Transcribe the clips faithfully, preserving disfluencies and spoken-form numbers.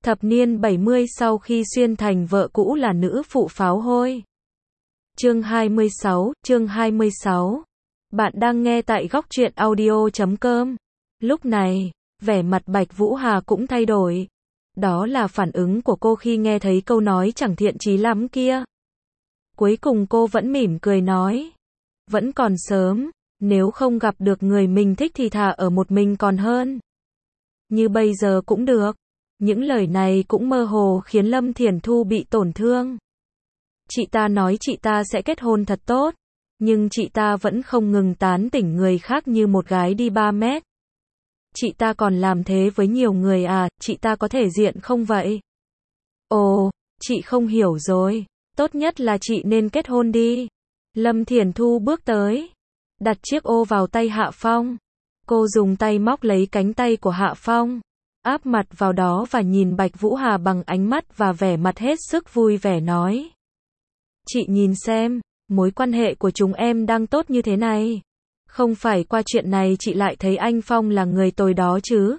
Thập niên bảy mươi sau khi xuyên thành vợ cũ là nữ phụ pháo hôi. Chương hai mươi sáu, chương hai mươi sáu. Bạn đang nghe tại góc truyện audio chấm com. Lúc này, vẻ mặt Bạch Vũ Hà cũng thay đổi. Đó là phản ứng của cô khi nghe thấy câu nói chẳng thiện chí lắm kia. Cuối cùng cô vẫn mỉm cười nói. Vẫn còn sớm, nếu không gặp được người mình thích thì thà ở một mình còn hơn. Như bây giờ cũng được. Những lời này cũng mơ hồ khiến Lâm Thiển Thu bị tổn thương. Chị ta nói chị ta sẽ kết hôn thật tốt, nhưng chị ta vẫn không ngừng tán tỉnh người khác như một gái đi ba mét. Chị ta còn làm thế với nhiều người à, chị ta có thể diện không vậy? Ồ, chị không hiểu rồi, tốt nhất là chị nên kết hôn đi. Lâm Thiển Thu bước tới, đặt chiếc ô vào tay Hạ Phong. Cô dùng tay móc lấy cánh tay của Hạ Phong, áp mặt vào đó và nhìn Bạch Vũ Hà bằng ánh mắt và vẻ mặt hết sức vui vẻ nói. Chị nhìn xem, mối quan hệ của chúng em đang tốt như thế này. Không phải qua chuyện này chị lại thấy anh Phong là người tồi đó chứ.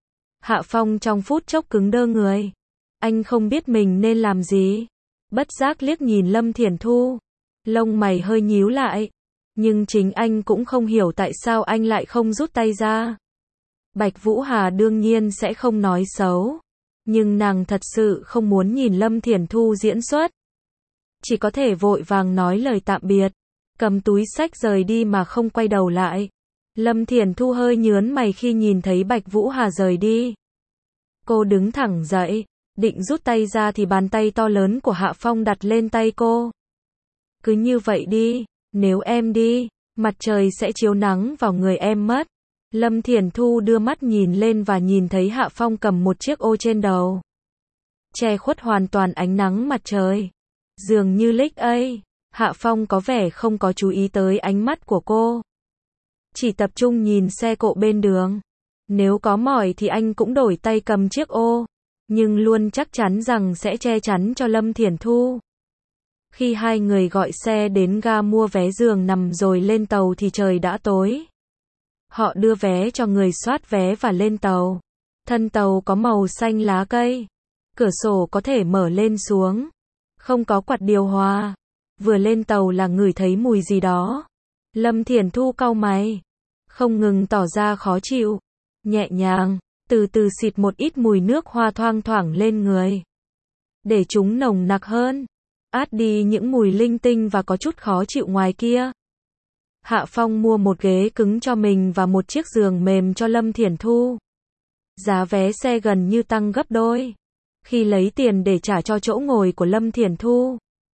Hạ Phong trong phút chốc cứng đơ người. Anh không biết mình nên làm gì. Bất giác liếc nhìn Lâm Thiển Thu. Lông mày hơi nhíu lại. Nhưng chính anh cũng không hiểu tại sao anh lại không rút tay ra. Bạch Vũ Hà đương nhiên sẽ không nói xấu. Nhưng nàng thật sự không muốn nhìn Lâm Thiển Thu diễn xuất. Chỉ có thể vội vàng nói lời tạm biệt. Cầm túi xách rời đi mà không quay đầu lại. Lâm Thiển Thu hơi nhớn mày khi nhìn thấy Bạch Vũ Hà rời đi. Cô đứng thẳng dậy, định rút tay ra thì bàn tay to lớn của Hạ Phong đặt lên tay cô. Cứ như vậy đi, nếu em đi, mặt trời sẽ chiếu nắng vào người em mất. Lâm Thiển Thu đưa mắt nhìn lên và nhìn thấy Hạ Phong cầm một chiếc ô trên đầu. Che khuất hoàn toàn ánh nắng mặt trời. Dường như liếc ấy, Hạ Phong có vẻ không có chú ý tới ánh mắt của cô. Chỉ tập trung nhìn xe cộ bên đường. Nếu có mỏi thì anh cũng đổi tay cầm chiếc ô. Nhưng luôn chắc chắn rằng sẽ che chắn cho Lâm Thiển Thu. Khi hai người gọi xe đến ga mua vé giường nằm rồi lên tàu thì trời đã tối. Họ đưa vé cho người soát vé và lên tàu. Thân tàu có màu xanh lá cây. Cửa sổ có thể mở lên xuống. Không có quạt điều hòa. Vừa lên tàu là ngửi thấy mùi gì đó. Lâm Thiển Thu cau mày. Không ngừng tỏ ra khó chịu. Nhẹ nhàng, từ từ xịt một ít mùi nước hoa thoang thoảng lên người. Để chúng nồng nặc hơn. Át đi những mùi linh tinh và có chút khó chịu ngoài kia. Hạ Phong mua một ghế cứng cho mình và một chiếc giường mềm cho Lâm Thiển Thu. Giá vé xe gần như tăng gấp đôi. Khi lấy tiền để trả cho chỗ ngồi của Lâm Thiển Thu,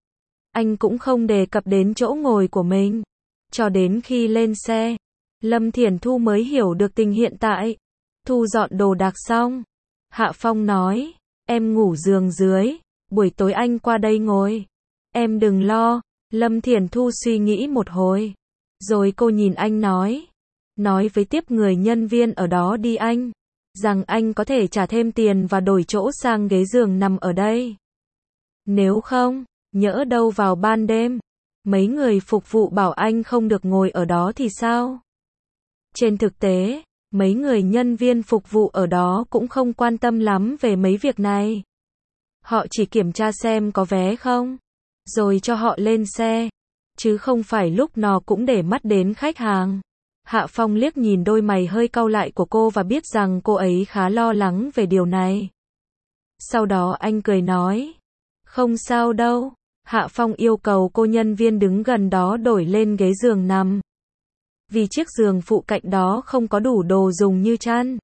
anh cũng không đề cập đến chỗ ngồi của mình. Cho đến khi lên xe, Lâm Thiển Thu mới hiểu được tình hiện tại. Thu dọn đồ đạc xong, Hạ Phong nói, em ngủ giường dưới, buổi tối anh qua đây ngồi. Em đừng lo. Lâm Thiển Thu suy nghĩ một hồi. Rồi cô nhìn anh nói. Nói với tiếp người nhân viên ở đó đi anh. Rằng anh có thể trả thêm tiền và đổi chỗ sang ghế giường nằm ở đây. Nếu không, nhỡ đâu vào ban đêm, mấy người phục vụ bảo anh không được ngồi ở đó thì sao? Trên thực tế, mấy người nhân viên phục vụ ở đó cũng không quan tâm lắm về mấy việc này. Họ chỉ kiểm tra xem có vé không, rồi cho họ lên xe, chứ không phải lúc nào cũng để mắt đến khách hàng. Hạ Phong liếc nhìn đôi mày hơi cau lại của cô và biết rằng cô ấy khá lo lắng về điều này. Sau đó anh cười nói, không sao đâu. Hạ Phong yêu cầu cô nhân viên đứng gần đó đổi lên ghế giường nằm. Vì chiếc giường phụ cạnh đó không có đủ đồ dùng như chăn,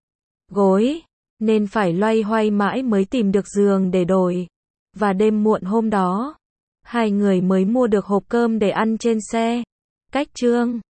gối, nên phải loay hoay mãi mới tìm được giường để đổi. Và đêm muộn hôm đó, hai người mới mua được hộp cơm để ăn trên xe. Cách chương